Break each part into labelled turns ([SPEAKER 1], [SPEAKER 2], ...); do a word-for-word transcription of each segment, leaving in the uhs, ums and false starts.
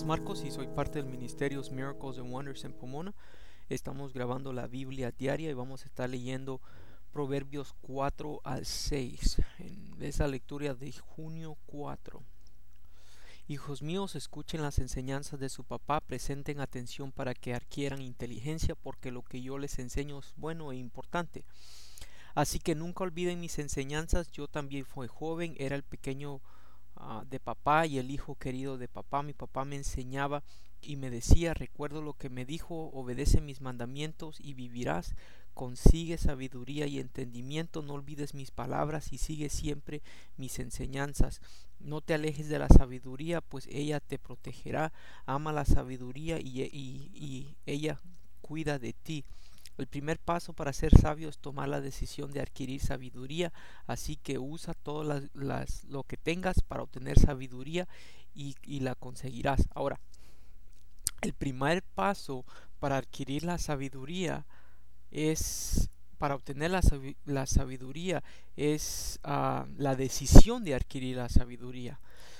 [SPEAKER 1] es Marcos y soy parte del ministerio Miracles and Wonders en Pomona. Estamos grabando la Biblia diaria y vamos a estar leyendo Proverbios cuatro al seis en esa lectura de junio cuatro. Hijos míos, escuchen las enseñanzas de su papá, presten atención para que adquieran inteligencia, porque lo que yo les enseño es bueno e importante. Así que nunca olviden mis enseñanzas. Yo también fui joven, era el pequeño uh, de papá y el hijo querido de papá. Mi papá me enseñaba y me decía: recuerdo lo que me dijo, obedece mis mandamientos y vivirás. Consigue sabiduría y entendimiento, no olvides mis palabras y sigue siempre mis enseñanzas. No te alejes de la sabiduría, pues ella te protegerá. Ama la sabiduría y, y, y ella cuida de ti. El primer paso para ser sabio es tomar la decisión de adquirir sabiduría, así que usa todo las, las, lo que tengas para obtener sabiduría y, y la conseguirás. Ahora, el primer paso para adquirir la sabiduría es, para obtener la, la sabiduría, es uh, la decisión de adquirir la sabiduría.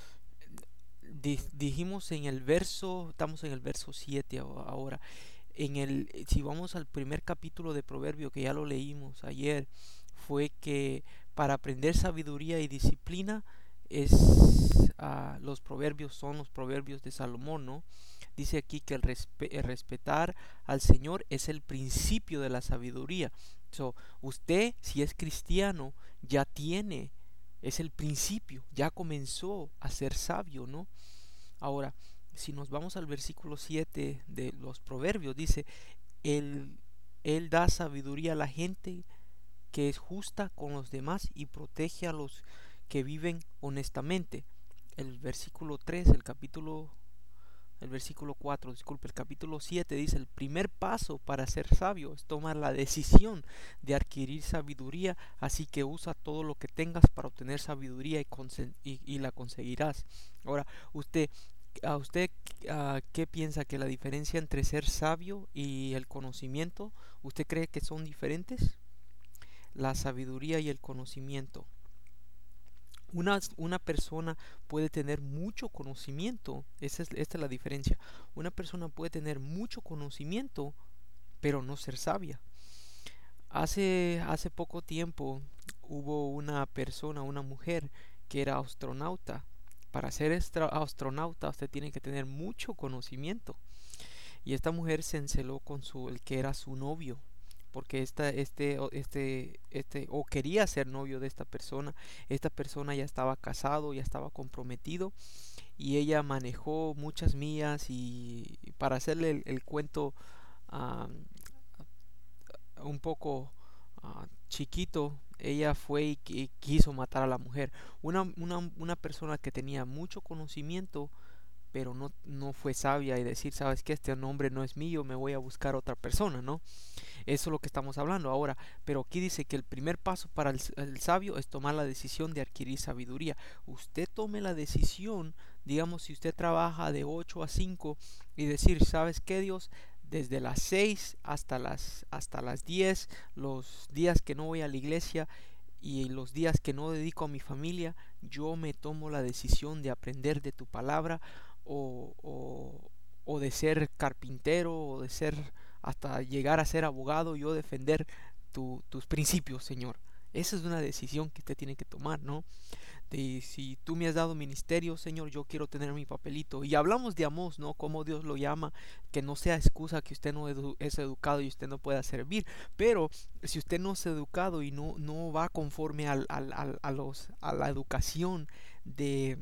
[SPEAKER 1] Dijimos en el verso, estamos en el verso siete ahora. En el, si vamos al primer capítulo de Proverbio, que ya lo leímos ayer, fue que para aprender sabiduría y disciplina es uh, los proverbios son los proverbios de Salomón, ¿no? Dice aquí que el, respe el respetar al Señor es el principio de la sabiduría. So, usted, si es cristiano, ya tiene, es el principio, ya comenzó a ser sabio, ¿no? Ahora, si nos vamos al versículo siete de los proverbios, dice: él, él da sabiduría a la gente que es justa con los demás y protege a los que viven honestamente. El versículo tres, el capítulo el versículo cuatro, disculpe, el capítulo siete dice: el primer paso para ser sabio es tomar la decisión de adquirir sabiduría, así que usa todo lo que tengas para obtener sabiduría y, y, y la conseguirás. Ahora, usted ¿A usted uh, qué piensa? ¿Que la diferencia entre ser sabio y el conocimiento, usted cree que son diferentes? La sabiduría y el conocimiento. Una, una persona puede tener mucho conocimiento, esa es, esta es la diferencia. Una persona puede tener mucho conocimiento, pero no ser sabia. Hace, hace poco tiempo hubo una persona, una mujer, que era astronauta. Para ser astronauta usted tiene que tener mucho conocimiento. Y esta mujer se enceló con su, el que era su novio, porque esta, este, este, este, o quería ser novio de esta persona. Esta persona ya estaba casado, ya estaba comprometido, y ella manejó muchas millas. Y para hacerle el, el cuento uh, un poco uh, chiquito, ella fue y quiso matar a la mujer. Una, una, una persona que tenía mucho conocimiento, pero no, no fue sabia y decir: sabes que este nombre no es mío, me voy a buscar otra persona, ¿no? Eso es lo que estamos hablando ahora. Pero aquí dice que el primer paso para el, el sabio es tomar la decisión de adquirir sabiduría. Usted tome la decisión, digamos, si usted trabaja de ocho a cinco, y decir: sabes qué, Dios, desde las seis hasta las, hasta las diez, los días que no voy a la iglesia y los días que no dedico a mi familia, yo me tomo la decisión de aprender de tu palabra, o, o, o de ser carpintero, o de ser, hasta llegar a ser abogado, yo defender tu, tus principios, Señor. Esa es una decisión que usted tiene que tomar, ¿no? De, si tú me has dado ministerio, Señor, yo quiero tener mi papelito. Y hablamos de Amós, ¿no? Como Dios lo llama, que no sea excusa que usted no edu es educado y usted no pueda servir. Pero si usted no es educado y no, no va conforme al, al, al, a, los, a la educación de...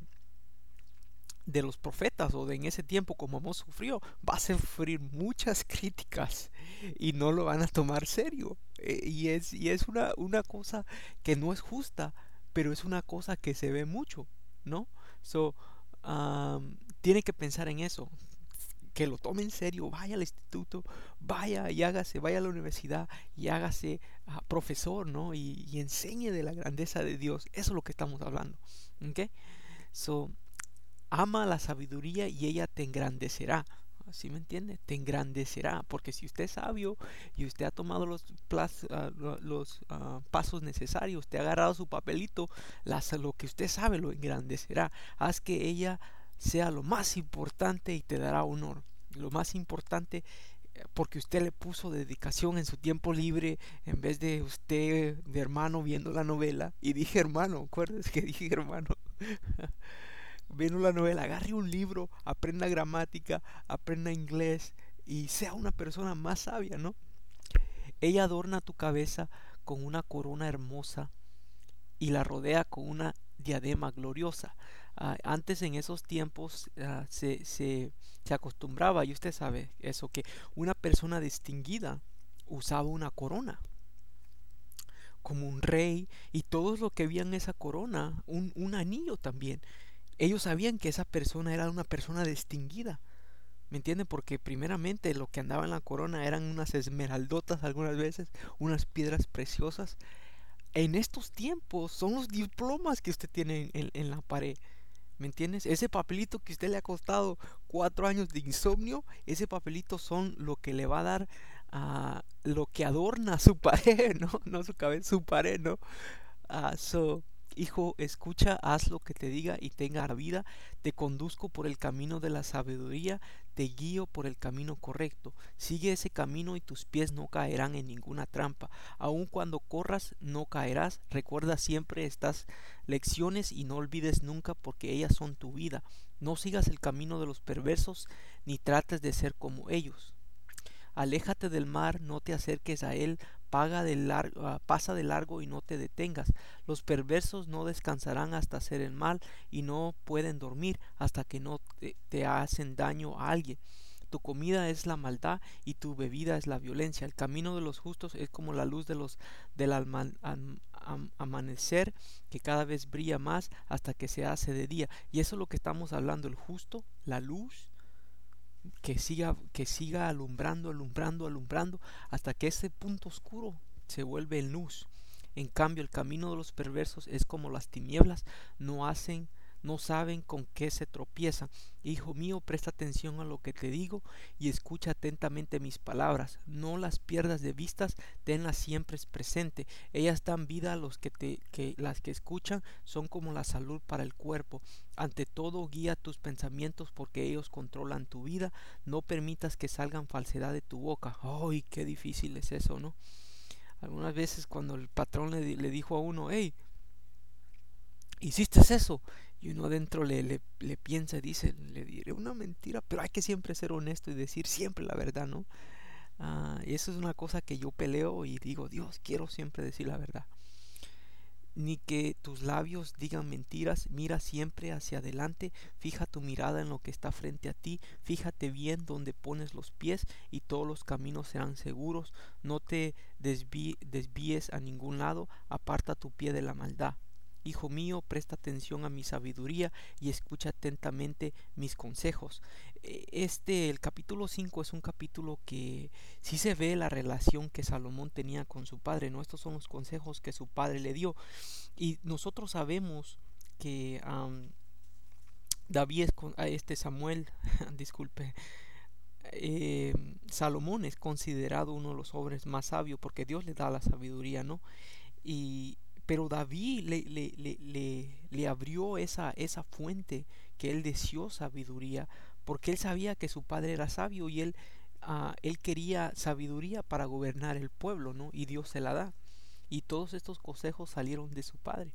[SPEAKER 1] de los profetas, o de en ese tiempo como Amós sufrió, va a sufrir muchas críticas y no lo van a tomar serio. Eh, y es, y es una, una cosa que no es justa, pero es una cosa que se ve mucho, ¿no? So, um, tiene que pensar en eso, que lo tome en serio, vaya al instituto, vaya y hágase, vaya a la universidad y hágase uh, profesor, ¿no? Y, y enseñe de la grandeza de Dios. Eso es lo que estamos hablando, ¿ok? So, ama la sabiduría y ella te engrandecerá. ¿Sí me entiende? Te engrandecerá, porque si usted es sabio y usted ha tomado los, plaz, uh, los uh, pasos necesarios, usted ha agarrado su papelito, las, lo que usted sabe lo engrandecerá. Haz que ella sea lo más importante y te dará honor. Lo más importante porque usted le puso dedicación en su tiempo libre en vez de usted de hermano viendo la novela. Y dije hermano, acuérdese que dije hermano. Viendo la novela, agarre un libro, aprenda gramática, aprenda inglés y sea una persona más sabia, ¿no? Ella adorna tu cabeza con una corona hermosa y la rodea con una diadema gloriosa. Ah, antes en esos tiempos ah, se, se, se acostumbraba, y usted sabe eso, que una persona distinguida usaba una corona como un rey, y todos los que veían esa corona, un, un anillo también, ellos sabían que esa persona era una persona distinguida. ¿Me entienden? Porque primeramente lo que andaba en la corona eran unas esmeraldotas algunas veces, unas piedras preciosas. En estos tiempos son los diplomas que usted tiene en, en la pared. ¿Me entiendes? Ese papelito que a usted le ha costado cuatro años de insomnio, ese papelito son lo que le va a dar a lo que adorna su pared, ¿no? No su cabeza, su pared, ¿no? Ah, so, hijo, escucha, haz lo que te diga y tenga vida. Te conduzco por el camino de la sabiduría, te guío por el camino correcto. Sigue ese camino y tus pies no caerán en ninguna trampa. Aun cuando corras, no caerás. Recuerda siempre estas lecciones y no olvides nunca porque ellas son tu vida. No sigas el camino de los perversos ni trates de ser como ellos. Aléjate del mar, no te acerques a él, paga de largo, uh, pasa de largo y no te detengas. Los perversos no descansarán hasta hacer el mal y no pueden dormir hasta que no te, te hacen daño a alguien. Tu comida es la maldad y tu bebida es la violencia. El camino de los justos es como la luz de los, del alma, am, am, amanecer, que cada vez brilla más hasta que se hace de día. Y eso es lo que estamos hablando, el justo, la luz, que siga, que siga alumbrando, alumbrando, alumbrando, hasta que ese punto oscuro se vuelve en luz. En cambio, el camino de los perversos es como las tinieblas, no hacen, no saben con qué se tropiezan. Hijo mío, presta atención a lo que te digo y escucha atentamente mis palabras. No las pierdas de vistas, tenlas siempre presente. Ellas dan vida a los que te, que las que escuchan son como la salud para el cuerpo. Ante todo, guía tus pensamientos porque ellos controlan tu vida. No permitas que salgan falsedad de tu boca. ¡Ay, qué difícil es eso!, ¿no? Algunas veces cuando el patrón le, le dijo a uno, hey, ¿hiciste eso? Y uno adentro le, le, le piensa y dice, le diré una mentira, pero hay que siempre ser honesto y decir siempre la verdad, ¿no? Ah, y eso es una cosa que yo peleo y digo, Dios, quiero siempre decir la verdad. Ni que tus labios digan mentiras, mira siempre hacia adelante, fija tu mirada en lo que está frente a ti, fíjate bien donde pones los pies y todos los caminos serán seguros, no te desví, desvíes a ningún lado, aparta tu pie de la maldad. Hijo mío, presta atención a mi sabiduría y escucha atentamente mis consejos. Este, el capítulo cinco es un capítulo que sí se ve la relación que Salomón tenía con su padre, ¿no? Estos son los consejos que su padre le dio. Y nosotros sabemos que um, David es con, este Samuel, disculpe, eh, Salomón es considerado uno de los hombres más sabios porque Dios le da la sabiduría, ¿no? Y pero David le, le, le, le, le abrió esa, esa fuente que él deseó sabiduría porque él sabía que su padre era sabio y él, uh, él quería sabiduría para gobernar el pueblo, ¿no? Y Dios se la da. Y todos estos consejos salieron de su padre.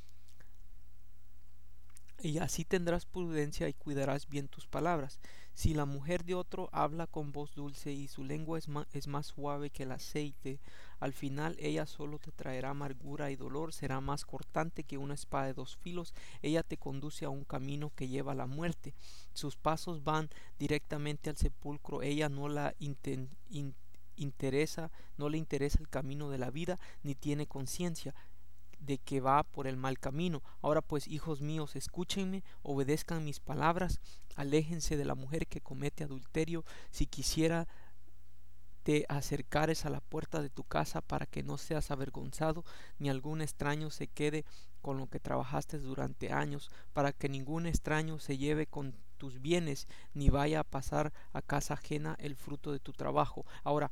[SPEAKER 1] Y así tendrás prudencia y cuidarás bien tus palabras. Si la mujer de otro habla con voz dulce y su lengua es más, es más suave que el aceite, al final ella solo te traerá amargura y dolor, será más cortante que una espada de dos filos, ella te conduce a un camino que lleva a la muerte. Sus pasos van directamente al sepulcro, ella no la inten, in, interesa, no le interesa el camino de la vida, ni tiene conciencia de que va por el mal camino. Ahora pues, hijos míos, escúchenme, obedezcan mis palabras, aléjense de la mujer que comete adulterio. Si quisiera te acercares a la puerta de tu casa para que no seas avergonzado, ni algún extraño se quede con lo que trabajaste durante años, para que ningún extraño se lleve con tus bienes, ni vaya a pasar a casa ajena el fruto de tu trabajo. Ahora,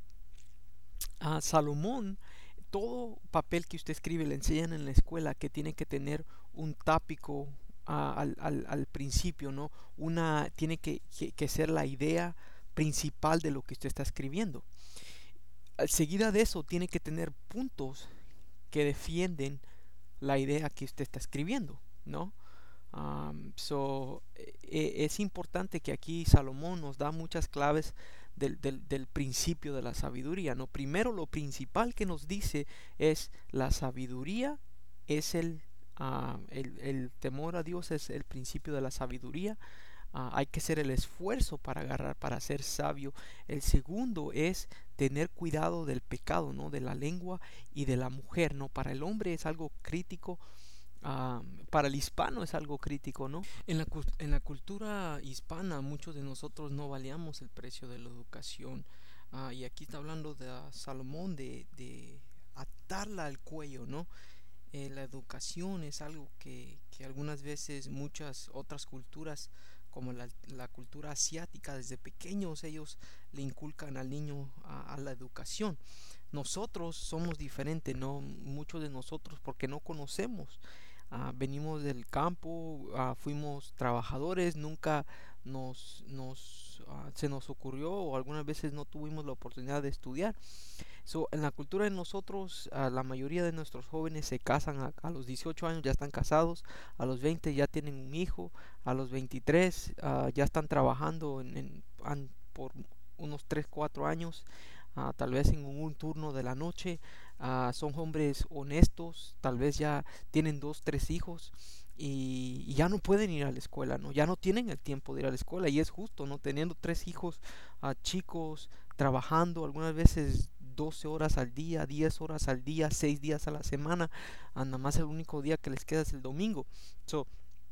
[SPEAKER 1] a Salomón, todo papel que usted escribe le enseñan en la escuela que tiene que tener un tópico ah, al, al- al principio, ¿no? Una tiene que, que- que ser la idea principal de lo que usted está escribiendo. Al- Seguida de eso, tiene que tener puntos que defienden la idea que usted está escribiendo, ¿no? Um, so, e- e- es importante que aquí Salomón nos da muchas claves del, del- del principio de la sabiduría, ¿no? Primero, lo principal que nos dice es la sabiduría es el, ah, el, el temor a Dios es el principio de la sabiduría. Ah, hay que hacer el esfuerzo para agarrar, para ser sabio. El segundo es tener cuidado del pecado, ¿no? De la lengua y de la mujer, ¿no? Para el hombre es algo crítico, ah, para el hispano es algo crítico, ¿no? En la, cul- en la cultura hispana muchos de nosotros no valíamos el precio de la educación. Ah, y aquí está hablando de ah, Salomón de, de atarla al cuello, ¿no? Eh, la educación es algo que, que algunas veces muchas otras culturas, como la, la cultura asiática, desde pequeños ellos le inculcan al niño a, a la educación. Nosotros somos diferentes, ¿no? Muchos de nosotros porque no conocemos. Ah, venimos del campo, ah, fuimos trabajadores, nunca nos, nos ah, se nos ocurrió o algunas veces no tuvimos la oportunidad de estudiar. So, en la cultura de nosotros, ah, la mayoría de nuestros jóvenes se casan a, a los dieciocho años, ya están casados, a los veinte ya tienen un hijo, a los veintitrés ah, ya están trabajando en, en- an- por unos tres cuatro años, ah, tal vez en un turno de la noche, ah, son hombres honestos, tal vez ya tienen dos, tres hijos. Y, y ya no pueden ir a la escuela, ¿no? Ya no tienen el tiempo de ir a la escuela y es justo, ¿no? Teniendo tres hijos ah, chicos, trabajando algunas veces doce horas al día, diez horas al día, seis días a la semana, ah, nada más el único día que les queda es el domingo. So,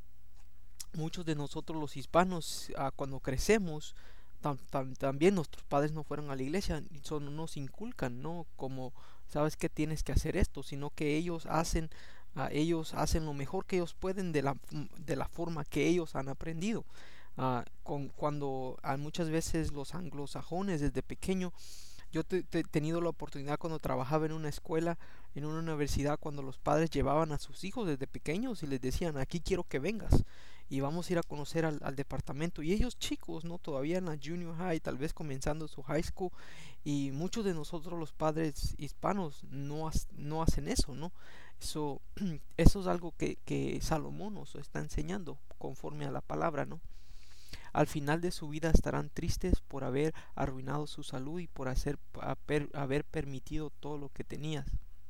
[SPEAKER 1] muchos de nosotros los hispanos, ah, cuando crecemos, tam- tam- también nuestros padres no fueron a la iglesia, y so, no nos inculcan, ¿no? Como, sabes que tienes que hacer esto, sino que ellos hacen, ah, ellos hacen lo mejor que ellos pueden de la, de la forma que ellos han aprendido. Ah, con, cuando ah, muchas veces los anglosajones desde pequeño yo te- te- he tenido la oportunidad cuando trabajaba en una escuela, en una universidad, cuando los padres llevaban a sus hijos desde pequeños y les decían, aquí quiero que vengas y vamos a ir a conocer al, al departamento. Y ellos chicos, ¿no? Todavía en la junior high, tal vez comenzando su high school, y muchos de nosotros los padres hispanos no, has- no hacen eso, ¿no? Eso, eso es algo que, que Salomón nos está enseñando conforme a la palabra, ¿no? Al final de su vida estarán tristes por haber arruinado su salud y por hacer, haber, haber permitido todo lo que tenías.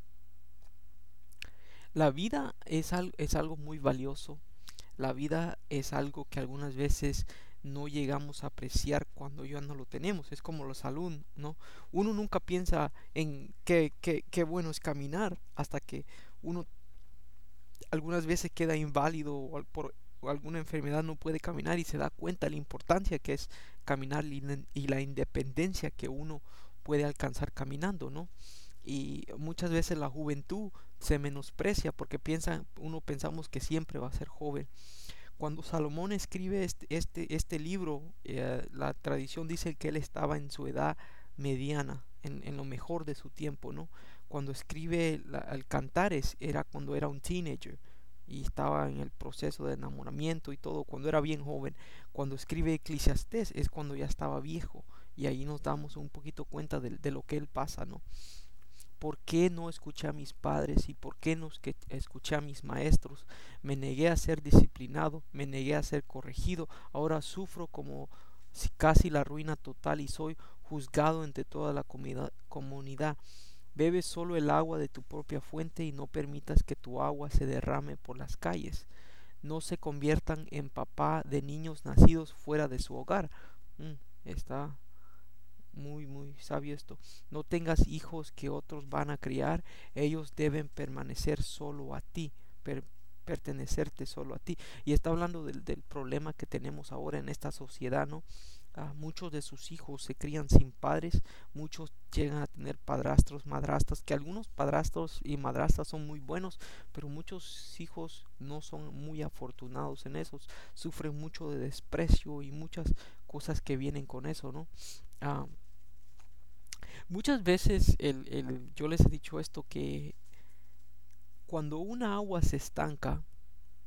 [SPEAKER 1] La vida es, al, es algo muy valioso. La vida es algo que algunas veces no llegamos a apreciar cuando ya no lo tenemos. Es como la salud, ¿no? Uno nunca piensa en qué, qué, qué bueno es caminar hasta que uno algunas veces queda inválido o por o alguna enfermedad no puede caminar y se da cuenta de la importancia que es caminar y la y la independencia que uno puede alcanzar caminando, ¿no? Y muchas veces la juventud se menosprecia porque piensa, uno pensamos que siempre va a ser joven. Cuando Salomón escribe este, este, este libro, eh, la tradición dice que él estaba en su edad mediana, en, en lo mejor de su tiempo, ¿no? Cuando escribe la, el Cantares era cuando era un teenager y estaba en el proceso de enamoramiento y todo, cuando era bien joven. Cuando escribe Eclesiastés es cuando ya estaba viejo y ahí nos damos un poquito cuenta de, de lo que él pasa, ¿no? ¿Por qué no escuché a mis padres y por qué no escuché a mis maestros? Me negué a ser disciplinado, me negué a ser corregido, ahora sufro como si casi la ruina total y soy juzgado entre toda la comunidad. Bebe solo el agua de tu propia fuente y no permitas que tu agua se derrame por las calles. No se conviertan en papá de niños nacidos fuera de su hogar. Mm, está muy, muy sabio esto. No tengas hijos que otros van a criar, ellos deben permanecer solo a ti, per- pertenecerte solo a ti. Y está hablando del, del problema que tenemos ahora en esta sociedad, ¿no? Ah, muchos de sus hijos se crían sin padres, muchos llegan a tener padrastros, madrastas, que algunos padrastros y madrastas son muy buenos, pero muchos hijos no son muy afortunados en eso, sufren mucho de desprecio y muchas cosas que vienen con eso, ¿no? Ah, muchas veces el, el- yo les he dicho esto que cuando una agua se estanca,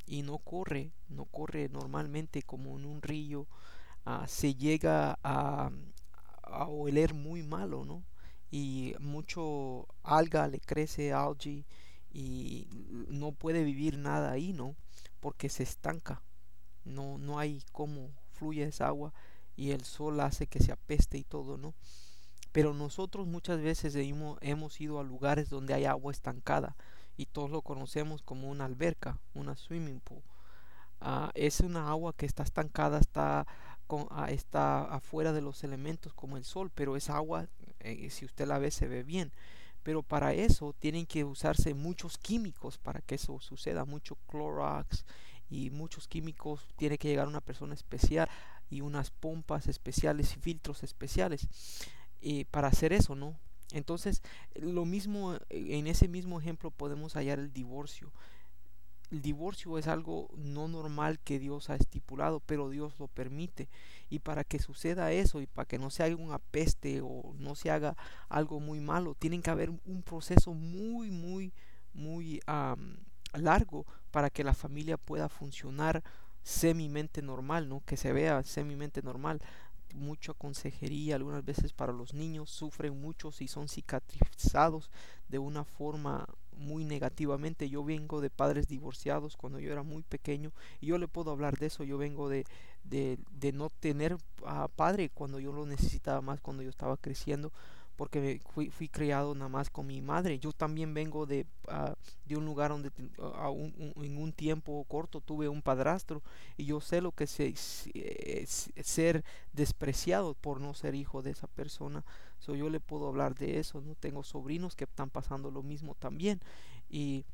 [SPEAKER 1] y no corre, no corre normalmente como en un río, ah, se llega a, a oler muy malo, ¿no? Y mucho alga le crece, algae, y no puede vivir nada ahí, ¿no? Porque se estanca, no, no hay cómo fluye esa agua y el sol hace que se apeste y todo, ¿no? Pero nosotros muchas veces hemos, hemos ido a lugares donde hay agua estancada y todos lo conocemos como una alberca, una swimming pool. Ah, es una agua que está estancada, está, con, ah, está afuera de los elementos como el sol, pero esa agua, eh, si usted la ve, se ve bien. Pero para eso tienen que usarse muchos químicos para que eso suceda, mucho Clorox y muchos químicos. Tiene que llegar una persona especial y unas pompas especiales y filtros especiales eh, para hacer eso, ¿no? Entonces, lo mismo, en ese mismo ejemplo podemos hallar el divorcio. El divorcio es algo no normal que Dios ha estipulado, pero Dios lo permite. Y para que suceda eso y para que no se haga una peste o no se haga algo muy malo, tienen que haber un proceso muy, muy, muy um, largo para que la familia pueda funcionar semimente normal, ¿no? Que se vea semimente normal. Mucha consejería algunas veces para los niños, sufren mucho si son cicatrizados de una forma muy negativamente. Yo vengo de padres divorciados cuando yo era muy pequeño y yo le puedo hablar de eso. Yo vengo de, de, de no tener a padre cuando yo lo necesitaba más, cuando yo estaba creciendo, porque fui, fui criado nada más con mi madre. Yo también vengo de, uh, de un lugar donde uh, un, un, en un tiempo corto tuve un padrastro y yo sé lo que es, es ser despreciado por no ser hijo de esa persona. So, yo le puedo hablar de eso, no tengo sobrinos que están pasando lo mismo también y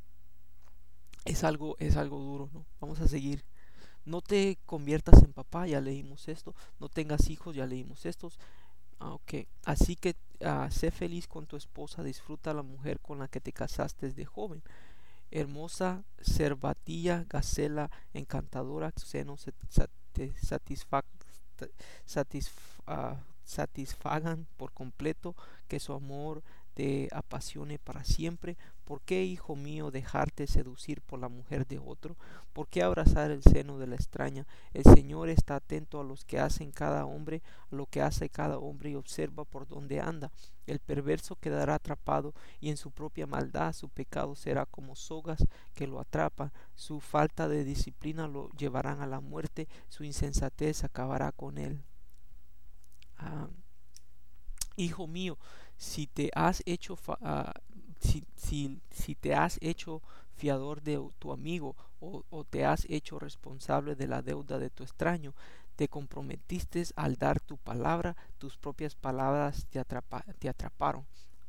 [SPEAKER 1] es algo es algo duro, ¿no? Vamos a seguir. No te conviertas en papá, ya leímos esto. No tengas hijos, ya leímos estos. Ah, ok. Así que uh, sé feliz con tu esposa, disfruta a la mujer con la que te casaste desde joven. Hermosa, cervatilla, gacela, encantadora, seno se, te satisfa, satisf, uh, satisfagan por completo, que su amor te apasione para siempre. ¿Por qué, hijo mío, dejarte seducir por la mujer de otro? ¿Por qué abrazar el seno de la extraña? El Señor está atento a los que hacen cada hombre, a lo que hace cada hombre y observa por dónde anda. El perverso quedará atrapado y en su propia maldad su pecado será como sogas que lo atrapan. Su falta de disciplina lo llevarán a la muerte, su insensatez acabará con él. Ah, hijo mío, si te has hecho fa- ah, si, si, si te has hecho fiador de tu amigo o, o te has hecho responsable de la deuda de tu extraño, te comprometiste al dar tu palabra, tus propias palabras te, atrapa- te atraparon.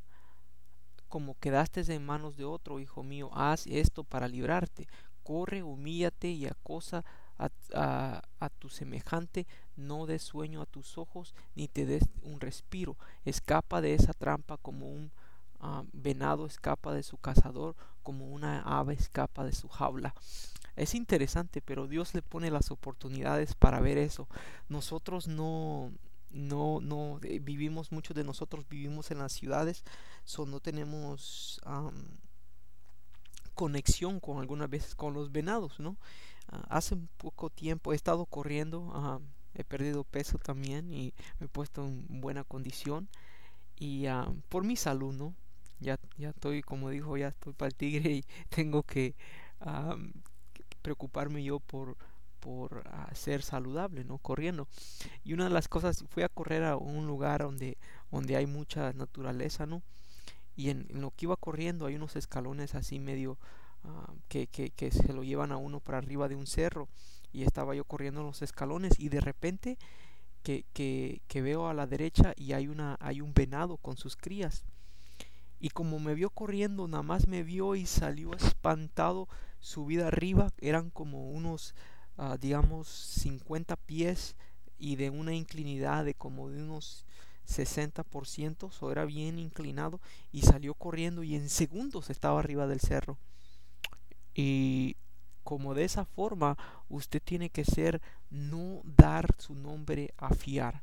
[SPEAKER 1] Como quedaste en manos de otro, hijo mío, haz esto para librarte. Corre, humíllate y acosa a, a, a tu semejante, no des sueño a tus ojos, ni te des un respiro. Escapa de esa trampa como un uh, venado escapa de su cazador, como una ave escapa de su jaula. Es interesante, pero Dios le pone las oportunidades para ver eso. Nosotros no, no, no eh, vivimos, muchos de nosotros vivimos en las ciudades, so no tenemos um, conexión con algunas veces con los venados, ¿no? Uh, hace un poco tiempo he estado corriendo, uh, he perdido peso también y me he puesto en buena condición y uh, por mi salud, ¿no? Ya, ya estoy, como dijo, ya estoy para el tigre y tengo que um, preocuparme yo por, por uh, ser saludable, ¿no? Corriendo. Y una de las cosas, fui a correr a un lugar donde, donde hay mucha naturaleza, ¿no? Y en, en lo que iba corriendo hay unos escalones así medio uh, que, que, que se lo llevan a uno para arriba de un cerro. Y estaba yo corriendo en los escalones y de repente que, que, que veo a la derecha y hay, una, hay un venado con sus crías. Y como me vio corriendo, nada más me vio y salió espantado, subida arriba, eran como unos, uh, digamos, cincuenta pies y de una inclinidad de como de unos sesenta por ciento, so era bien inclinado y salió corriendo y en segundos estaba arriba del cerro. Y como de esa forma, usted tiene que ser, no dar su nombre a fiar.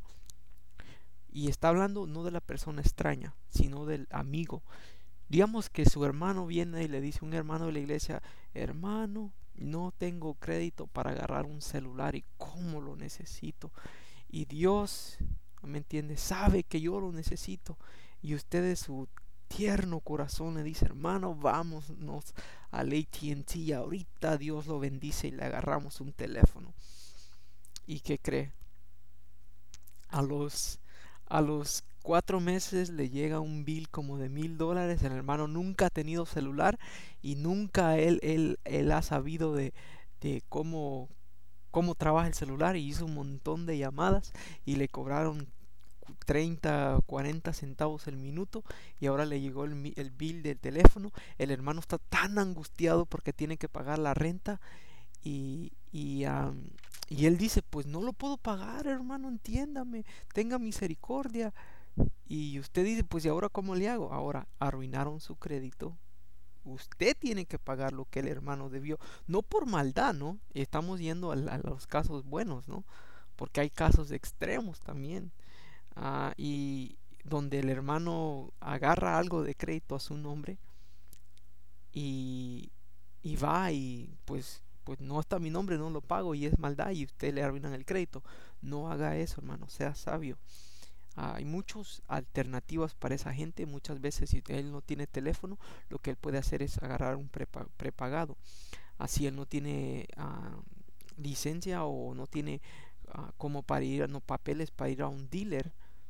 [SPEAKER 1] Y está hablando no de la persona extraña, sino del amigo. Digamos que su hermano viene y le dice a un hermano de la iglesia, hermano, no tengo crédito para agarrar un celular y cómo lo necesito. Y Dios, ¿me entiende? Sabe que yo lo necesito. Y usted de su tierno corazón le dice, hermano, vámonos al A T and T. Ahorita Dios lo bendice y le agarramos un teléfono. ¿Y qué cree? A los, a los cuatro meses le llega un bill como de mil dólares. El hermano nunca ha tenido celular y nunca él, él, él ha sabido de, de cómo, cómo trabaja el celular, y hizo un montón de llamadas y le cobraron treinta, cuarenta centavos el minuto, y ahora le llegó el, el bill del teléfono. El hermano está tan angustiado porque tiene que pagar la renta y, y, um, y él dice, pues no lo puedo pagar, hermano, entiéndame, tenga misericordia. Y usted dice, pues ¿y ahora cómo le hago? Ahora arruinaron su crédito. Usted tiene que pagar lo que el hermano debió, no por maldad, ¿no? Estamos yendo a, a los casos buenos, ¿no? Porque hay casos extremos también. Ah, y donde el hermano agarra algo de crédito a su nombre y, y va y pues, pues no está mi nombre, no lo pago y es maldad y usted le arruinan el crédito. No haga eso, hermano, sea sabio. Ah, hay muchas alternativas para esa gente. Muchas veces si él no tiene teléfono, lo que él puede hacer es agarrar un prepa- prepagado. Así él no tiene ah, licencia o no tiene ah, como para ir, no papeles para ir a un dealer,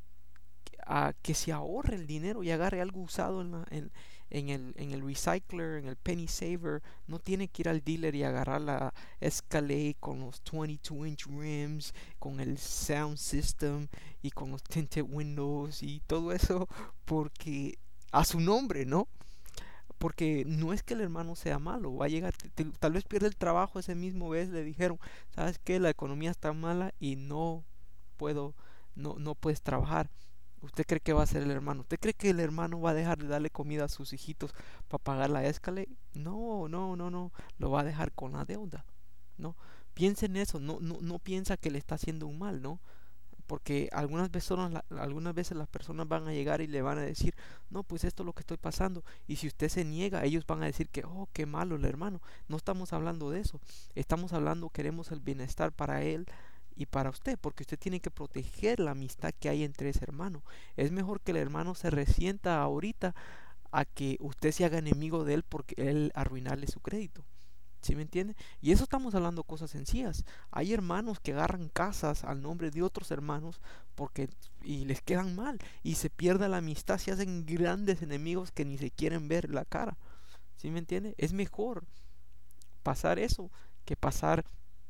[SPEAKER 1] a que se ahorre el dinero y agarre algo usado en, la- en, en el, en el recycler, en el penny saver. No tiene que ir al dealer y agarrar la Escalade con los veintidós inch rims, con el sound system y con los tinted windows y todo eso, porque a su nombre, ¿no? Porque no es que el hermano sea malo, va a llegar, te- te- tal vez pierde el trabajo ese mismo vez, le dijeron, ¿sabes qué? La economía está mala y no puedo, no, no puedes trabajar. ¿Usted cree que va a hacer el hermano? ¿Usted cree que el hermano va a dejar de darle comida a sus hijitos para pagar la escala? No, no, no, no, lo va a dejar con la deuda, ¿no? Piensa en eso, no, no, no piensa que le está haciendo un mal, ¿no? Porque algunas personas, la- algunas veces las personas van a llegar y le van a decir, no, pues esto es lo que estoy pasando. Y si usted se niega, ellos van a decir que, oh, qué malo el hermano. No estamos hablando de eso. Estamos hablando, queremos el bienestar para él y para usted, porque usted tiene que proteger la amistad que hay entre ese hermano. Es mejor que el hermano se resienta ahorita a que usted se haga enemigo de él porque él arruinarle su crédito. ¿Sí me entiende? Y eso estamos hablando cosas sencillas. Hay hermanos que agarran casas al nombre de otros hermanos porque y les quedan mal y se pierde la amistad, se hacen grandes enemigos que ni se quieren ver la cara. ¿Sí me entiende? Es mejor pasar eso que pasar,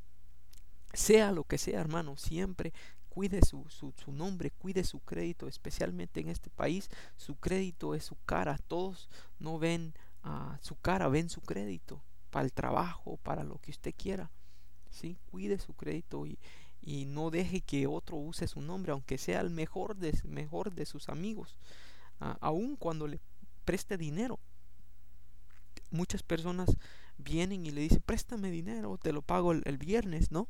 [SPEAKER 1] sea lo que sea, hermano, siempre cuide su, su, su nombre, cuide su crédito, especialmente en este país. Su crédito es su cara. Todos no ven uh, su cara, ven su crédito para el trabajo, para lo que usted quiera. ¿Sí? Cuide su crédito y, y no deje que otro use su nombre, aunque sea el mejor de, mejor de sus amigos. Uh, aun cuando le preste dinero, muchas personas vienen y le dicen, préstame dinero, te lo pago el, el viernes, ¿no?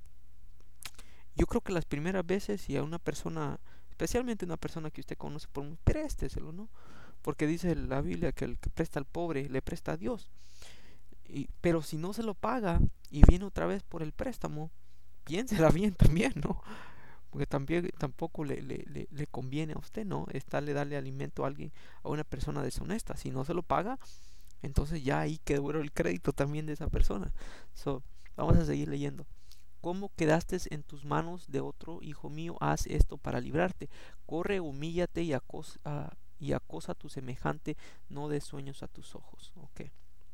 [SPEAKER 1] Yo creo que las primeras veces, si a una persona, especialmente una persona que usted conoce, por un présteselo, ¿no? Porque dice la Biblia que el que presta al pobre le presta a Dios. Y, pero si no se lo paga y viene otra vez por el préstamo, piénsela bien también, ¿no? Porque también tampoco le, le, le, le conviene a usted, ¿no? Estarle darle alimento a alguien, a una persona deshonesta. Si no se lo paga, entonces ya ahí quedó el crédito también de esa persona. So, vamos a seguir leyendo. ¿Cómo quedaste en tus manos de otro, hijo mío? Haz esto para librarte. Corre, humíllate y acosa, uh, y acosa a tu semejante, no des sueños a tus ojos. Okay.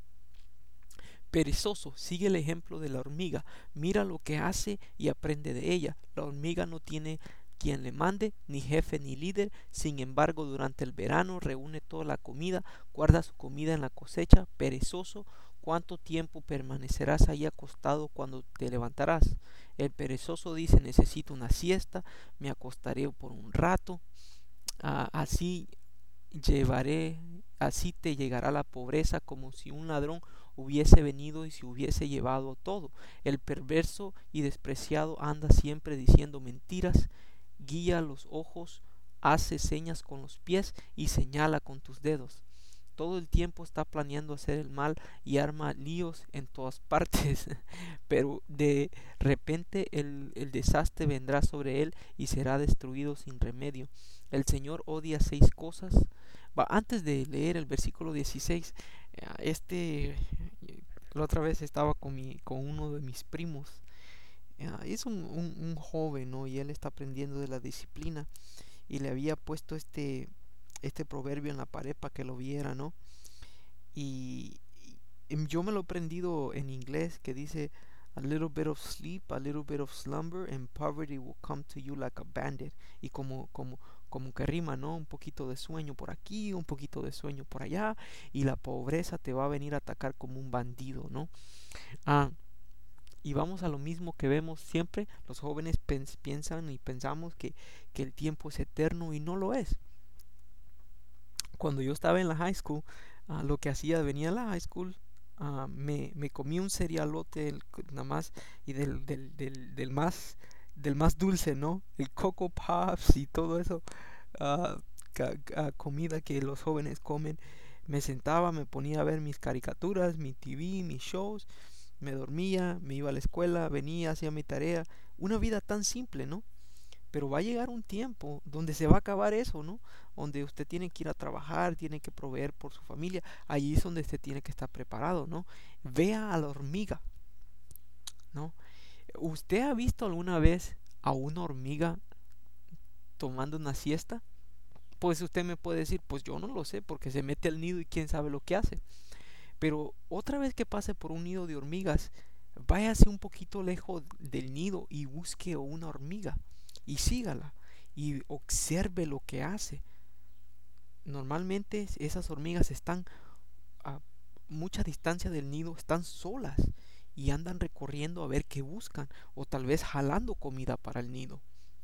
[SPEAKER 1] Perezoso, sigue el ejemplo de la hormiga. Mira lo que hace y aprende de ella. La hormiga no tiene quien le mande, ni jefe ni líder. Sin embargo, durante el verano reúne toda la comida, guarda su comida en la cosecha. Perezoso, ¿cuánto tiempo permanecerás ahí acostado cuando te levantarás? El perezoso dice, necesito una siesta, me acostaré por un rato. Ah, así llevaré, así te llegará la pobreza como si un ladrón hubiese venido y se hubiese llevado todo. El perverso y despreciado anda siempre diciendo mentiras, guía los ojos, hace señas con los pies y señala con tus dedos. todo el tiempo está planeando hacer el mal y arma líos en todas partes. Pero de repente el, el desastre vendrá sobre él y será destruido sin remedio. El Señor odia seis cosas. Va, antes de leer el versículo dieciséis, eh, este, la otra vez estaba con, mi, con uno de mis primos. Eh, es un, un, un joven, ¿no? Y él está aprendiendo de la disciplina. Y le había puesto este, este proverbio en la pared para que lo viera, ¿no? Y, y yo me lo he aprendido en inglés, que dice: a little bit of sleep, a little bit of slumber, and poverty will come to you like a bandit. Y como, como, como que rima, ¿no? Un poquito de sueño por aquí, un poquito de sueño por allá, y la pobreza te va a venir a atacar como un bandido, ¿no? Ah, y vamos a lo mismo que vemos siempre. Los jóvenes pens- piensan y pensamos que, que el tiempo es eterno, y no lo es. Cuando yo estaba en la high school, ah, lo que hacía, venía a la high school, ah, me, me comí un cerealote el- nada más, y del, del, del, del más del más dulce, ¿no? El Coco Puffs y todo eso, ah, ca- ca- comida que los jóvenes comen. Me sentaba, me ponía a ver mis caricaturas, mi T V, mis shows, me dormía, me iba a la escuela, venía, hacía mi tarea. Una vida tan simple, ¿no? Pero va a llegar un tiempo donde se va a acabar eso, ¿no? Donde usted tiene que ir a trabajar, tiene que proveer por su familia. Allí es donde usted tiene que estar preparado, ¿no? Vea a la hormiga, ¿no? ¿Usted ha visto alguna vez a una hormiga tomando una siesta? Pues usted me puede decir: pues yo no lo sé, porque se mete al nido y quién sabe lo que hace. Pero otra vez que pase por un nido de hormigas, váyase un poquito lejos del nido y busque una hormiga y sígala y observe lo que hace. Normalmente esas hormigas están a mucha distancia del nido, están solas y andan recorriendo a ver qué buscan, o tal vez jalando comida para el nido.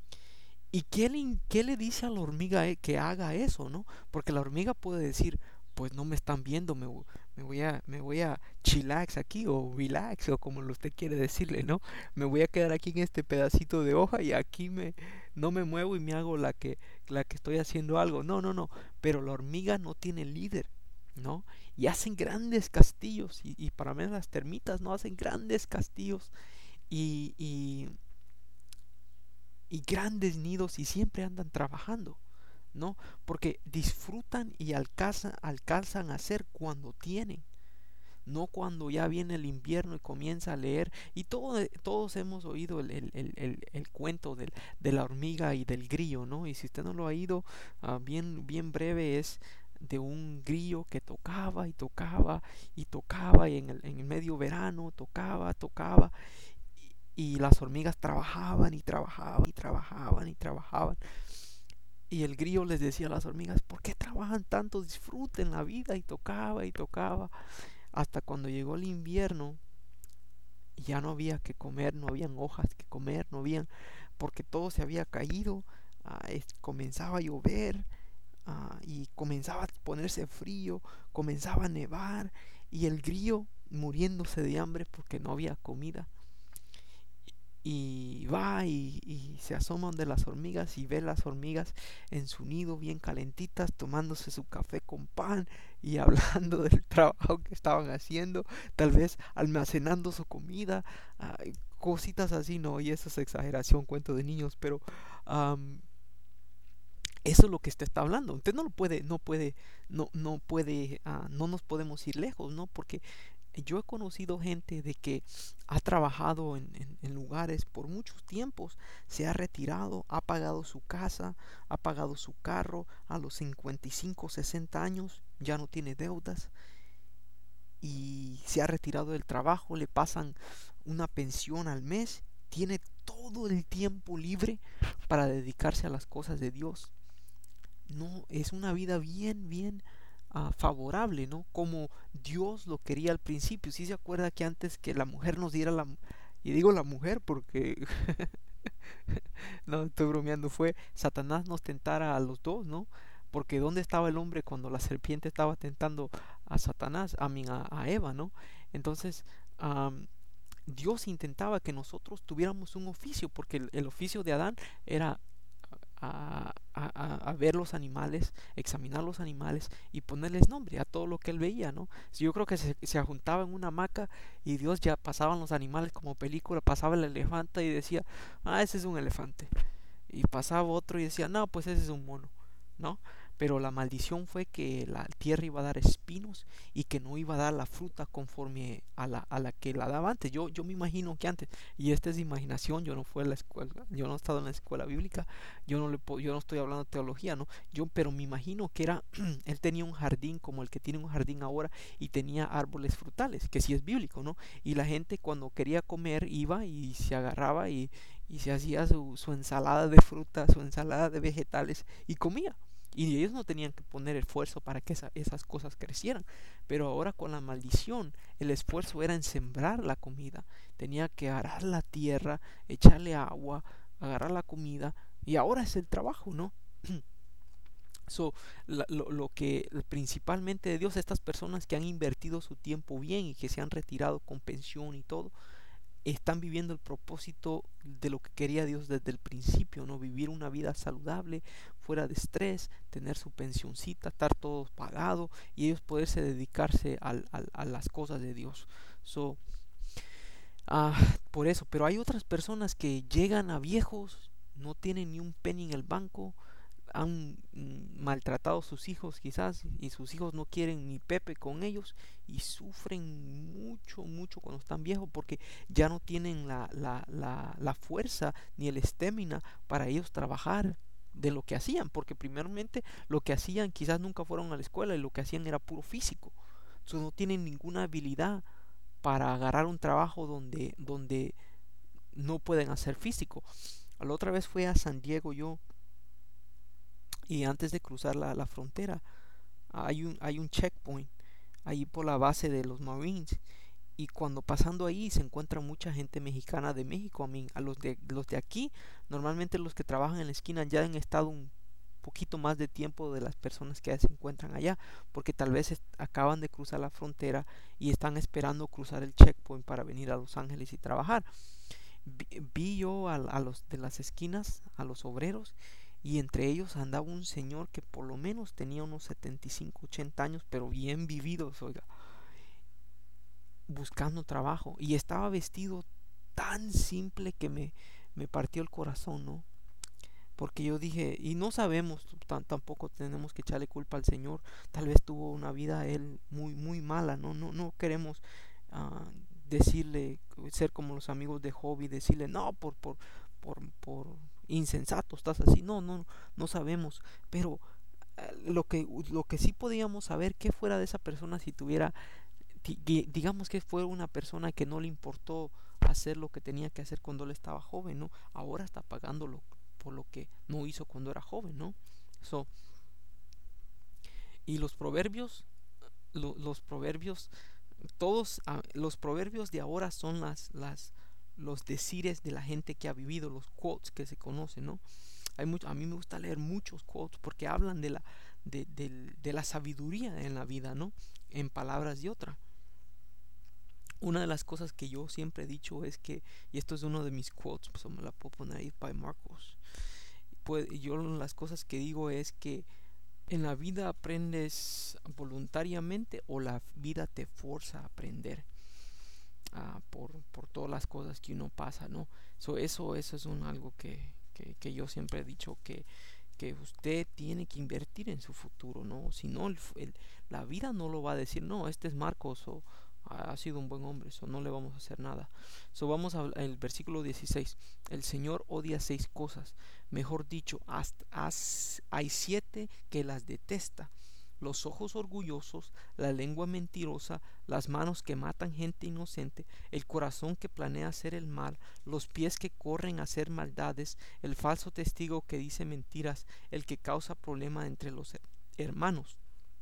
[SPEAKER 1] ¿Y qué le, qué le dice a la hormiga eh, que haga eso, no? Porque la hormiga puede decir: pues no me están viendo, me, vo- me voy a, me voy a chillax aquí, o relax, o como usted quiere decirle, ¿no? Me voy a quedar aquí en este pedacito de hoja, y aquí me, no me muevo y me hago la que, la que estoy haciendo algo. No, no, no. Pero la hormiga no tiene líder, ¿no? Y hacen grandes castillos, y, y para mí las termitas no hacen grandes castillos, y, y y grandes nidos, y siempre andan trabajando, ¿no? Porque disfrutan y alcanzan, alcanzan a hacer cuando tienen, no cuando ya viene el invierno y comienza a leer. Y todo, todos hemos oído el, el, el, el, el cuento del, de la hormiga y del grillo, ¿no? Y si usted no lo ha oído, uh, bien, bien breve, es de un grillo que tocaba y tocaba y tocaba, y en el, en el medio verano tocaba, tocaba, y las hormigas trabajaban y trabajaban y trabajaban y trabajaban. Y el grillo les decía a las hormigas: ¿por qué trabajan tanto? Disfruten la vida. Y tocaba y tocaba. Hasta cuando llegó el invierno, y ya no había que comer, no habían hojas que comer, no habían, porque todo se había caído. Ah, es- comenzaba a llover, ah, y comenzaba a ponerse frío, comenzaba a nevar, y el grillo muriéndose de hambre porque no había comida. Y va y, y se asoma de las hormigas, y ve las hormigas en su nido bien calentitas, tomándose su café con pan y hablando del trabajo que estaban haciendo, tal vez almacenando su comida, ay, cositas así, no, y eso es exageración, cuento de niños, pero am, eso es lo que usted está hablando. Usted no lo puede, no puede, no, no puede, ah, no nos podemos ir lejos, ¿no? Porque yo he conocido gente de que ha trabajado en, en- en lugares por muchos tiempos, se ha retirado, ha pagado su casa, ha pagado su carro a los cincuenta y cinco, sesenta años, ya no tiene deudas, y se ha retirado del trabajo, le pasan una pensión al mes, tiene todo el tiempo libre para dedicarse a las cosas de Dios. No, es una vida bien, bien ah, favorable, ¿no? Como Dios lo quería al principio. ¿Sí se acuerda que antes que la mujer nos diera la... Y digo la mujer porque... no, estoy bromeando. Fue Satanás nos tentara a los dos, ¿no? Porque ¿dónde estaba el hombre cuando la serpiente estaba tentando a Satanás, a mí, a, a Eva, ¿no? Entonces, am, Dios intentaba que nosotros tuviéramos un oficio, porque el, el oficio de Adán era a, a, a, a ver los animales, examinar los animales y ponerles nombre a todo lo que él veía, ¿no? Yo creo que se, se juntaba en una hamaca y Dios ya pasaban los animales como película, pasaba el elefante y decía, ah, ese es un elefante. Y pasaba otro y decía, no, pues ese es un mono, ¿no? Pero la maldición fue que la tierra iba a dar espinos y que no iba a dar la fruta conforme a la, a la que la daba antes. Yo, yo me imagino que antes, y esta es imaginación, yo no fui a la escuela, yo no he estado en la escuela bíblica, yo no, le, yo no estoy hablando de teología, ¿no? Yo, pero me imagino que era, él tenía un jardín como el que tiene un jardín ahora y tenía árboles frutales, que sí es bíblico, ¿no? Y la gente cuando quería comer iba y se agarraba y, y se hacía su, su ensalada de frutas, su ensalada de vegetales y comía. Y ellos no tenían que poner esfuerzo para que esa, esas cosas crecieran. Pero ahora con la maldición, el esfuerzo era en sembrar la comida. Tenía que arar la tierra, echarle agua, agarrar la comida. Y ahora es el trabajo, ¿no? So, la, lo, lo que principalmente de Dios, estas personas que han invertido su tiempo bien y que se han retirado con pensión y todo, están viviendo el propósito de lo que quería Dios desde el principio, ¿no? Vivir una vida saludable, fuera de estrés, tener su pensioncita, estar todo pagado y ellos poderse dedicarse al, al, a las cosas de Dios. So, ah, por eso, pero hay otras personas que llegan a viejos, no tienen ni un penny en el banco, han mm, maltratado a sus hijos quizás y sus hijos no quieren ni pepe con ellos y sufren mucho, mucho cuando están viejos porque ya no tienen la, la, la, la fuerza ni el estamina para ellos trabajar de lo que hacían, porque primeramente lo que hacían quizás nunca fueron a la escuela y lo que hacían era puro físico. Entonces no tienen ninguna habilidad para agarrar un trabajo donde, donde no pueden hacer físico. La otra vez fui a San Diego yo y antes de cruzar la, la frontera hay un, hay un checkpoint ahí por la base de los Marines y cuando pasando ahí se encuentra mucha gente mexicana de México. A mí, a los de, los de aquí, normalmente los que trabajan en la esquina ya han estado un poquito más de tiempo de las personas que se encuentran allá, porque tal vez est- acaban de cruzar la frontera y están esperando cruzar el checkpoint para venir a Los Ángeles y trabajar. Vi, vi yo a, a los de las esquinas, a los obreros, y entre ellos andaba un señor que por lo menos tenía unos setenta y cinco ochenta años, pero bien vividos, oiga, buscando trabajo. Y estaba vestido tan simple que me, me partió el corazón, ¿no? Porque yo dije, y no sabemos, tan, tampoco tenemos que echarle culpa al Señor. Tal vez tuvo una vida él muy, muy mala, ¿no? No, no queremos uh, decirle, ser como los amigos de Job y decirle, no, por, por, por, por insensato estás así. No, no, no sabemos. Pero uh, lo que, lo que sí podíamos saber, que fuera de esa persona si tuviera, di- digamos que fue una persona que no le importó hacer lo que tenía que hacer cuando él estaba joven, ¿no? Ahora está pagándolo por lo que no hizo cuando era joven, ¿no? So, y los proverbios, lo, los proverbios, todos uh, los proverbios de ahora son las, las, los decires de la gente que ha vivido, los quotes que se conocen, ¿no? Hay mucho, a mí me gusta leer muchos quotes porque hablan de la, de, de, de la sabiduría en la vida, ¿no? En palabras de otra. Una de las cosas que yo siempre he dicho es que, y esto es uno de mis quotes, pues me la puedo poner ahí by Marcos. Pues yo las cosas que digo es que en la vida aprendes voluntariamente o la vida te fuerza a aprender uh, por, por todas las cosas que uno pasa, ¿no? So, eso, eso es un, algo que, que, que yo siempre he dicho que, que usted tiene que invertir en su futuro, ¿no? Si no, el, el, la vida no lo va a decir, no, este es Marcos o ha sido un buen hombre, eso no le vamos a hacer nada. So, vamos al versículo dieciséis. El Señor odia seis cosas, mejor dicho, hasta, has, hay siete que las detesta: los ojos orgullosos, la lengua mentirosa, las manos que matan gente inocente, el corazón que planea hacer el mal, los pies que corren a hacer maldades, el falso testigo que dice mentiras, el que causa problema entre los hermanos.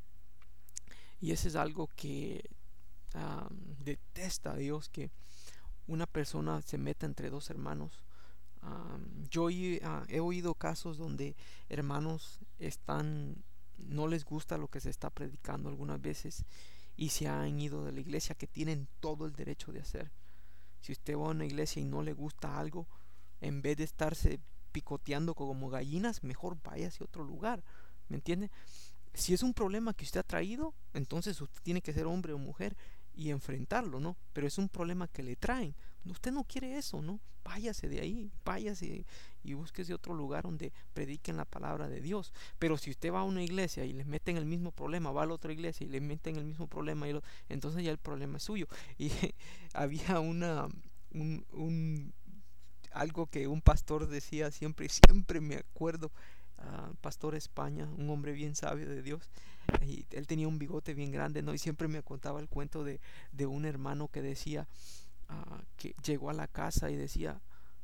[SPEAKER 1] Y eso es algo que um, detesta a Dios, que una persona se meta entre dos hermanos. Um, yo uh, he oído casos donde hermanos están, no les gusta lo que se está predicando algunas veces y se han ido de la iglesia, que tienen todo el derecho de hacer. Si usted va a una iglesia y no le gusta algo, en vez de estarse picoteando como gallinas, mejor váyase a otro lugar, ¿me entiende? Si es un problema que usted ha traído, entonces usted tiene que ser hombre o mujer y enfrentarlo, ¿no? Pero es un problema que le traen. Usted no quiere eso, ¿no? Váyase de ahí, váyase y búsquese otro lugar donde prediquen la palabra de Dios. Pero si usted va a una iglesia y les meten el mismo problema, va a la otra iglesia y les meten el mismo problema, y lo, entonces ya el problema es suyo. Y había una, un, un, algo que un pastor decía siempre, siempre me acuerdo, uh, pastor España, un hombre bien sabio de Dios, y él tenía un bigote bien grande, ¿no? Y siempre me contaba el cuento de, de un hermano que decía, uh, que llegó a la casa y decía,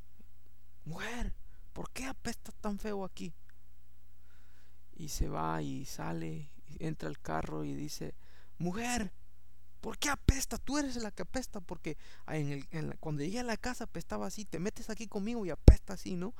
[SPEAKER 1] mujer, ¿por qué apesta tan feo aquí? Y se va y sale, y entra al carro y dice, mujer, ¿por qué apesta? Tú eres la que apesta, porque en el, en la, cuando llegué a la casa apestaba así, te metes aquí conmigo y apesta así, ¿no?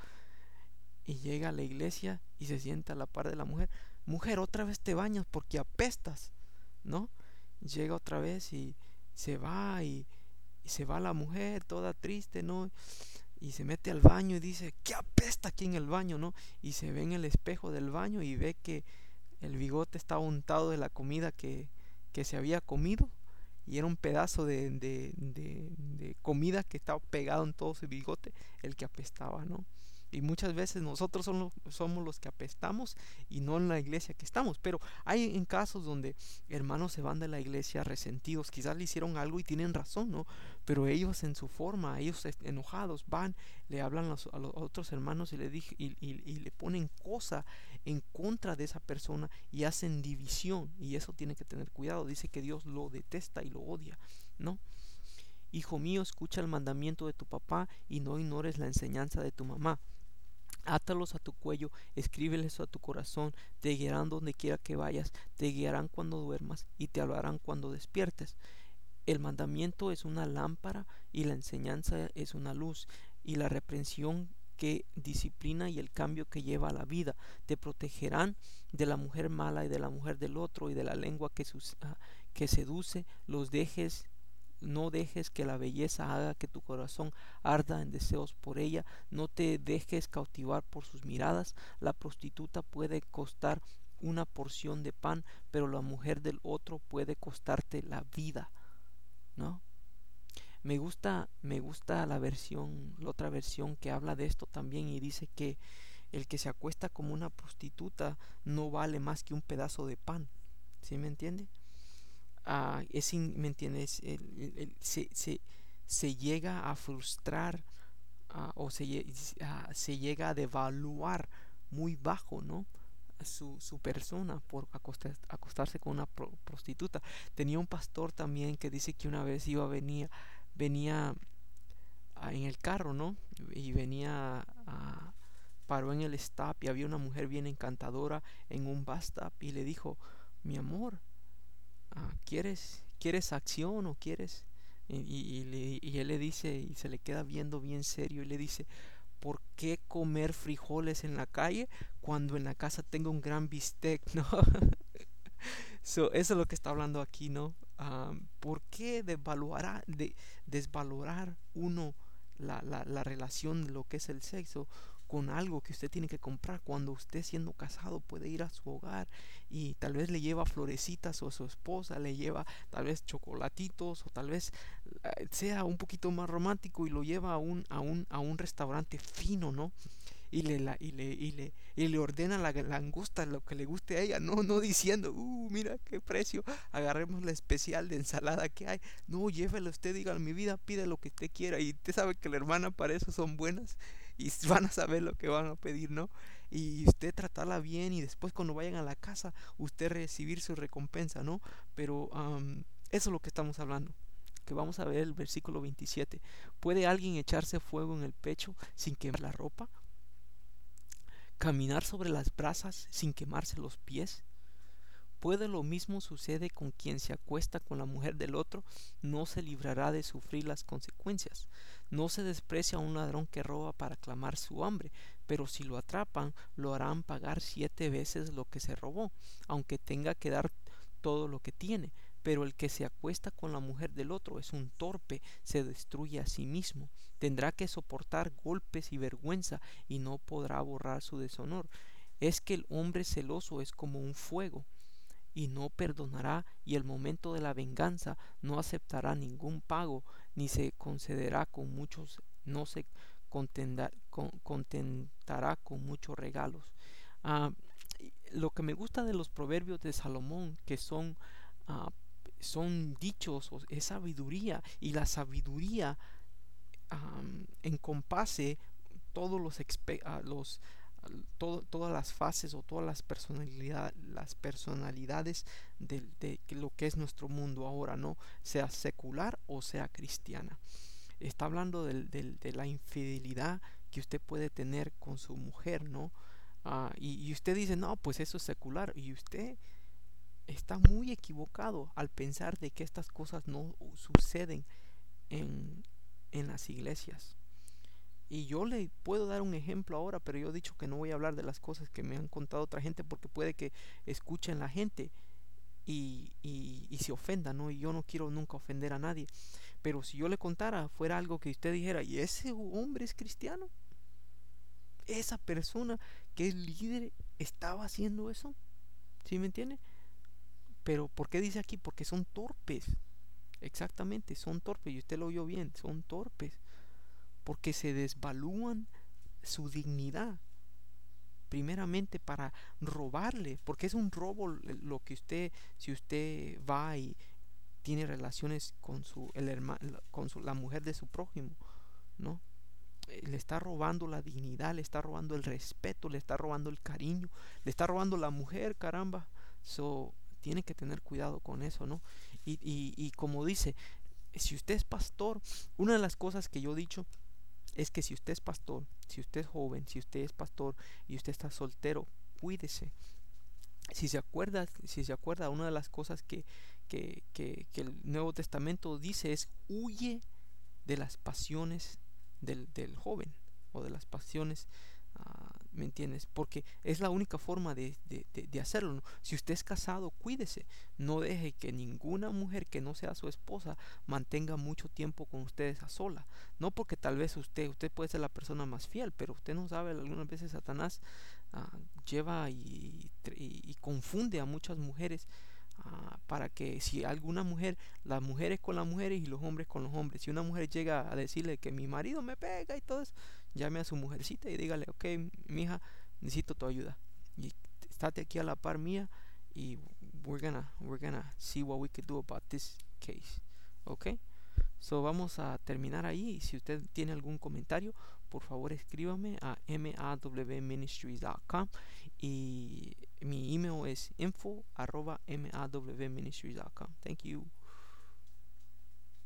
[SPEAKER 1] Y llega a la iglesia y se sienta a la par de la mujer, mujer, otra vez te bañas porque apestas, ¿no? Llega otra vez y se va y, y se va la mujer toda triste, ¿no? Y se mete al baño y dice, ¿qué apesta aquí en el baño, no? Y se ve en el espejo del baño y ve que el bigote estaba untado de la comida que, que se había comido, y era un pedazo de, de, de, de comida que estaba pegado en todo su bigote, el que apestaba, ¿no? Y muchas veces nosotros somos, somos los que apestamos y no en la iglesia que estamos. Pero hay en casos donde hermanos se van de la iglesia resentidos, quizás le hicieron algo y tienen razón, ¿no? Pero ellos en su forma, ellos enojados van, le hablan a los, a los otros hermanos y le, dije, y, y, y le ponen cosa en contra de esa persona y hacen división. Y eso tiene que tener cuidado. Dice que Dios lo detesta y lo odia, ¿no? Hijo mío, escucha el mandamiento de tu papá y no ignores la enseñanza de tu mamá. Átalos a tu cuello, escríbeles a tu corazón, te guiarán donde quiera que vayas, te guiarán cuando duermas y te hablarán cuando despiertes. El mandamiento es una lámpara y la enseñanza es una luz, y la reprensión que disciplina y el cambio que lleva a la vida. Te protegerán de la mujer mala y de la mujer del otro y de la lengua que, sus, uh, que seduce. Los dejes No dejes que la belleza haga que tu corazón arda en deseos por ella. No te dejes cautivar por sus miradas. La prostituta puede costar una porción de pan, pero la mujer del otro puede costarte la vida, ¿no? Me gusta, me gusta la versión, la otra versión que habla de esto también, y dice que el que se acuesta como una prostituta no vale más que un pedazo de pan. ¿Sí me entiende? Uh, es in, ¿me entiendes? El, el, el, se, se, se llega a frustrar, uh, o se, uh, se llega a devaluar muy bajo, ¿no? Su, su persona por acostar, acostarse con una pro, prostituta. Tenía un pastor también que dice que una vez iba venía venía uh, en el carro, ¿no? Y venía uh, paró en el stop y había una mujer bien encantadora en un bus stop y le dijo, mi amor, Ah, ¿quieres, ¿quieres acción o quieres? Y, y, y, le, y él le dice, y se le queda viendo bien serio, y le dice, ¿por qué comer frijoles en la calle cuando en la casa tengo un gran bistec, ¿no? So, eso es lo que está hablando aquí, ¿no? Um, ¿Por qué desvalorar, de, desvalorar uno la, la, la relación de lo que es el sexo con algo que usted tiene que comprar cuando usted, siendo casado, puede ir a su hogar y tal vez le lleva florecitas, o a su esposa le lleva tal vez chocolatitos, o tal vez eh, sea un poquito más romántico y lo lleva a un, a un, a un restaurante fino, ¿no? Y le, la, y, le, y, le, y le ordena la langosta, lo que le guste a ella, no, no diciendo, uh, mira qué precio, agarremos la especial de ensalada que hay. No, llévelo usted, diga, mi vida, pide lo que usted quiera. Y usted sabe que la hermana para eso son buenas y van a saber lo que van a pedir, ¿no? Y usted tratarla bien, y después cuando vayan a la casa usted recibir su recompensa, ¿no? Pero um, eso es lo que estamos hablando, que vamos a ver el versículo veintisiete. ¿Puede alguien echarse fuego en el pecho sin quemar la ropa? ¿Caminar sobre las brasas sin quemarse los pies? ¿Puede lo mismo sucede con quien se acuesta con la mujer del otro? No se librará de sufrir las consecuencias. No se desprecia a un ladrón que roba para clamar su hambre, pero si lo atrapan, lo harán pagar siete veces lo que se robó, aunque tenga que dar todo lo que tiene. Pero el que se acuesta con la mujer del otro es un torpe, se destruye a sí mismo. Tendrá que soportar golpes y vergüenza y no podrá borrar su deshonor. Es que el hombre celoso es como un fuego y no perdonará, y el momento de la venganza no aceptará ningún pago, ni se concederá con muchos, no se contenda, con, contentará con muchos regalos. Ah, lo que me gusta de los proverbios de Salomón, que son, ah, son dichos, es sabiduría, y la sabiduría um, encompase todos los, uh, los todo, todas las fases o todas las personalidad, las personalidades de, de lo que es nuestro mundo ahora, ¿no? Sea secular o sea cristiana. Está hablando del, del, de la infidelidad que usted puede tener con su mujer, ¿no? Uh, y, y usted dice, no, pues eso es secular. Y usted está muy equivocado al pensar de que estas cosas no suceden en, en las iglesias. Y yo le puedo dar un ejemplo ahora, pero yo he dicho que no voy a hablar de las cosas que me han contado otra gente, porque puede que escuchen la gente y, y, y se ofenda, ¿no? Y yo no quiero nunca ofender a nadie. Pero si yo le contara, fuera algo que usted dijera, ¿y ese hombre es cristiano? ¿Esa persona que es líder estaba haciendo eso? ¿Sí me entiende? Pero ¿por qué dice aquí? Porque son torpes. Exactamente, son torpes. Y usted lo oyó bien, son torpes. Porque se desvalúan su dignidad, primeramente para robarle, porque es un robo lo que usted, si usted va y tiene relaciones con su, el hermano, con su, la mujer de su prójimo, ¿no? Le está robando la dignidad, le está robando el respeto, le está robando el cariño, le está robando la mujer, caramba. So, tiene que tener cuidado con eso, ¿no? Y, y, y como dice, si usted es pastor, una de las cosas que yo he dicho es que si usted es pastor, si usted es joven, si usted es pastor y usted está soltero, cuídese. Si se acuerda, si se acuerda, una de las cosas que, que, que, que el Nuevo Testamento dice es huye de las pasiones del, del joven o de las pasiones, uh, ¿me entiendes? Porque es la única forma de, de, de, de hacerlo, ¿no? Si usted es casado, cuídese, no deje que ninguna mujer que no sea su esposa mantenga mucho tiempo con ustedes a sola, no porque tal vez usted, usted puede ser la persona más fiel, pero usted no sabe, algunas veces Satanás uh, lleva y, y, y confunde a muchas mujeres. Uh, para que si alguna mujer, las mujeres con las mujeres y los hombres con los hombres, si una mujer llega a decirle que mi marido me pega y todo eso, llame a su mujercita y dígale, ok, mija, necesito tu ayuda y estate aquí a la par mía y we're gonna, we're gonna see what we could do about this case, ok. So vamos a terminar ahí. Si usted tiene algún comentario, por favor escríbame a m a w ministries dot com y mi email es info arroba m a w ministries dot com. Thank you.